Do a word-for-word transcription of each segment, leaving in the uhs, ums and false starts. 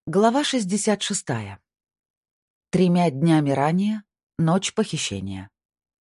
Глава шестьдесят шестая. Тремя днями ранее. Ночь похищения.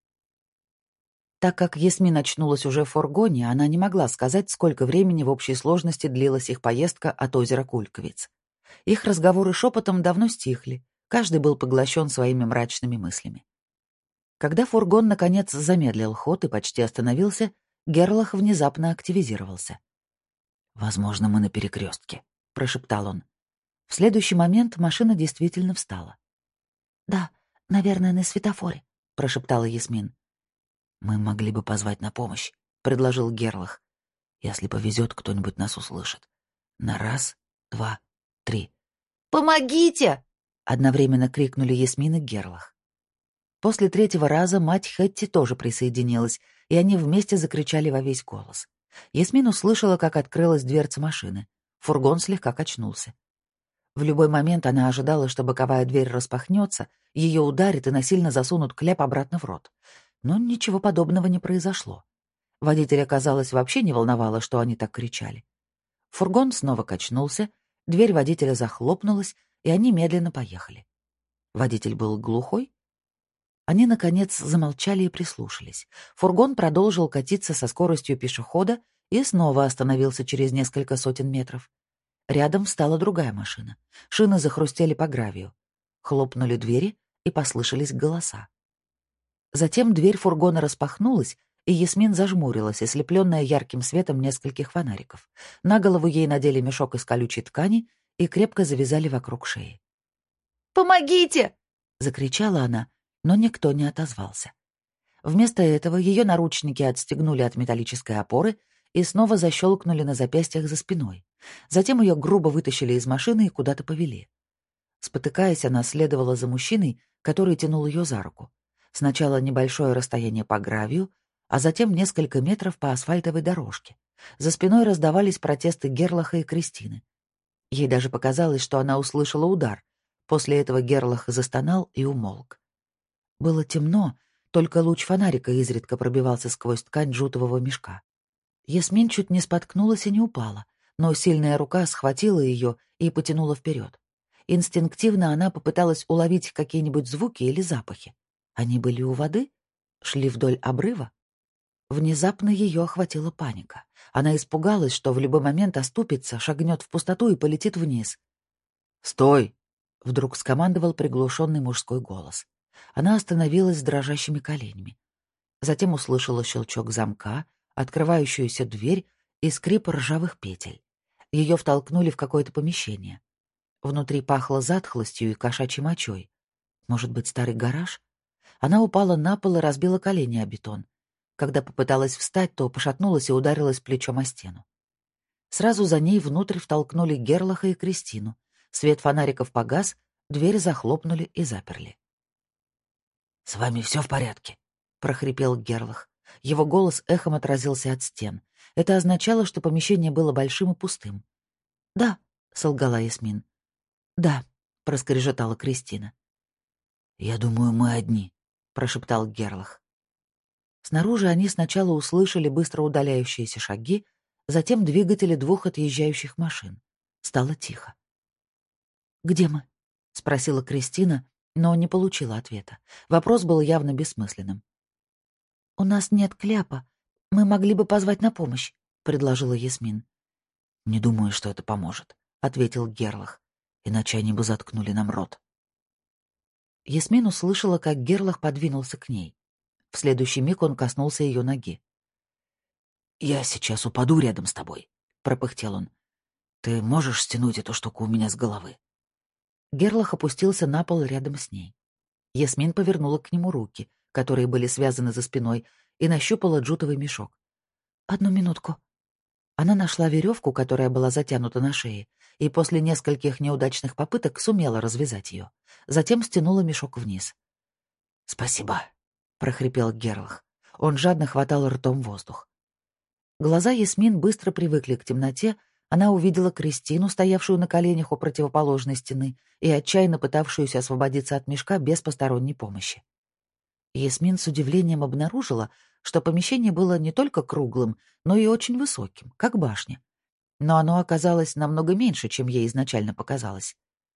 Так как Ясмин очнулась уже в фургоне, она не могла сказать, сколько времени в общей сложности длилась их поездка от озера Кульковиц. Их разговоры шепотом давно стихли, каждый был поглощен своими мрачными мыслями. Когда фургон наконец замедлил ход и почти остановился, Герлах внезапно активизировался. «Возможно, мы на перекрестке», — прошептал он. В следующий момент машина действительно встала. «Да, наверное, на светофоре», — прошептала Ясмин. «Мы могли бы позвать на помощь», — предложил Герлах. «Если повезет, кто-нибудь нас услышит. На раз, два, три». «Помогите!» — одновременно крикнули Ясмин и Герлах. После третьего раза мать Хэтти тоже присоединилась, и они вместе закричали во весь голос. Ясмин услышала, как открылась дверца машины. Фургон слегка качнулся. В любой момент она ожидала, что боковая дверь распахнется, ее ударит и насильно засунут кляп обратно в рот. Но ничего подобного не произошло. Водителя, казалось, вообще не волновало, что они так кричали. Фургон снова качнулся, дверь водителя захлопнулась, и они медленно поехали. Водитель был глухой. Они, наконец, замолчали и прислушались. Фургон продолжил катиться со скоростью пешехода и снова остановился через несколько сотен метров. Рядом встала другая машина. Шины захрустели по гравию. Хлопнули двери, и послышались голоса. Затем дверь фургона распахнулась, и Ясмин зажмурилась, ослепленная ярким светом нескольких фонариков. На голову ей надели мешок из колючей ткани и крепко завязали вокруг шеи. «Помогите!» — закричала она, но никто не отозвался. Вместо этого ее наручники отстегнули от металлической опоры и снова защелкнули на запястьях за спиной. Затем ее грубо вытащили из машины и куда-то повели. Спотыкаясь, она следовала за мужчиной, который тянул ее за руку. Сначала небольшое расстояние по гравию, а затем несколько метров по асфальтовой дорожке. За спиной раздавались протесты Герлаха и Кристины. Ей даже показалось, что она услышала удар. После этого Герлах застонал и умолк. Было темно, только луч фонарика изредка пробивался сквозь ткань джутового мешка. Ясмин чуть не споткнулась и не упала, но сильная рука схватила ее и потянула вперед. Инстинктивно она попыталась уловить какие-нибудь звуки или запахи. Они были у воды? Шли вдоль обрыва? Внезапно ее охватила паника. Она испугалась, что в любой момент оступится, шагнет в пустоту и полетит вниз. «Стой!» — вдруг скомандовал приглушенный мужской голос. Она остановилась с дрожащими коленями. Затем услышала щелчок замка, открывающуюся дверь и скрип ржавых петель. Ее втолкнули в какое-то помещение. Внутри пахло затхлостью и кошачьей мочой. Может быть, старый гараж? Она упала на пол и разбила колени о бетон. Когда попыталась встать, то пошатнулась и ударилась плечом о стену. Сразу за ней внутрь втолкнули Герлаха и Кристину. Свет фонариков погас, дверь захлопнули и заперли. «С вами все в порядке?» — прохрипел Герлах. Его голос эхом отразился от стен. Это означало, что помещение было большим и пустым. «Да», — солгала Ясмин. «Да», — проскрежетала Кристина. «Я думаю, мы одни», — прошептал Герлах. Снаружи они сначала услышали быстро удаляющиеся шаги, затем двигатели двух отъезжающих машин. Стало тихо. «Где мы?» — спросила Кристина, но не получила ответа. Вопрос был явно бессмысленным. «У нас нет кляпа. Мы могли бы позвать на помощь», — предложила Ясмин. «Не думаю, что это поможет», — ответил Герлах. «Иначе они бы заткнули нам рот». Ясмин услышала, как Герлах подвинулся к ней. В следующий миг он коснулся ее ноги. «Я сейчас упаду рядом с тобой», — пропыхтел он. «Ты можешь стянуть эту штуку у меня с головы?» Герлах опустился на пол рядом с ней. Ясмин повернула к нему руки, которые были связаны за спиной, и нащупала джутовый мешок. «Одну минутку». Она нашла веревку, которая была затянута на шее, и после нескольких неудачных попыток сумела развязать ее. Затем стянула мешок вниз. «Спасибо», — прохрипел Герлах. Он жадно хватал ртом воздух. Глаза Ясмин быстро привыкли к темноте. Она увидела Кристину, стоявшую на коленях у противоположной стены и отчаянно пытавшуюся освободиться от мешка без посторонней помощи. Ясмин с удивлением обнаружила, что помещение было не только круглым, но и очень высоким, как башня. Но оно оказалось намного меньше, чем ей изначально показалось.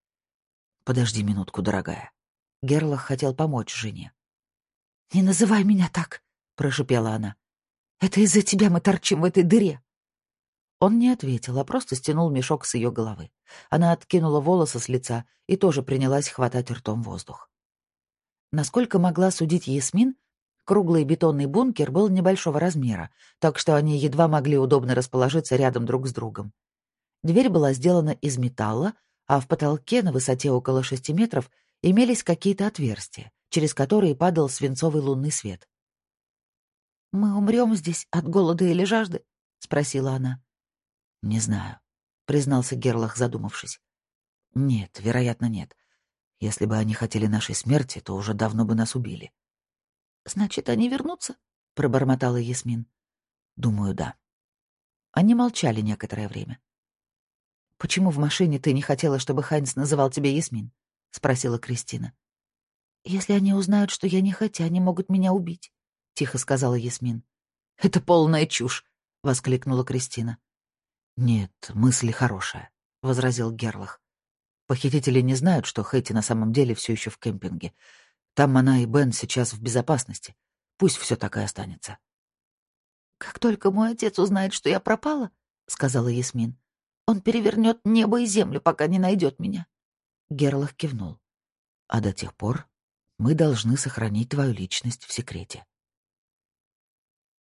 Подожди минутку, дорогая. Герлах хотел помочь жене. «Не называй меня так», — прошипела она. «Это из-за тебя мы торчим в этой дыре». Он не ответил, а просто стянул мешок с ее головы. Она откинула волосы с лица и тоже принялась хватать ртом воздух. Насколько могла судить Ясмин, круглый бетонный бункер был небольшого размера, так что они едва могли удобно расположиться рядом друг с другом. Дверь была сделана из металла, а в потолке на высоте около шести метров имелись какие-то отверстия, через которые падал свинцовый лунный свет. «Мы умрем здесь от голода или жажды?» — спросила она. «Не знаю», — признался Герлах, задумавшись. «Нет, вероятно, нет. Если бы они хотели нашей смерти, то уже давно бы нас убили». «Значит, они вернутся?» — пробормотала Ясмин. «Думаю, да». Они молчали некоторое время. «Почему в машине ты не хотела, чтобы Хайнс называл тебя Ясмин?» — спросила Кристина. «Если они узнают, что я не хотя, они могут меня убить», — тихо сказала Ясмин. «Это полная чушь!» — воскликнула Кристина. «Нет, мысль хорошая», — возразил Герлах. «Похитители не знают, что Хэти на самом деле все еще в кемпинге. Там она и Бен сейчас в безопасности. Пусть все так и останется». «Как только мой отец узнает, что я пропала, — сказала Ясмин, — он перевернет небо и землю, пока не найдет меня». Герлах кивнул. «А до тех пор мы должны сохранить твою личность в секрете».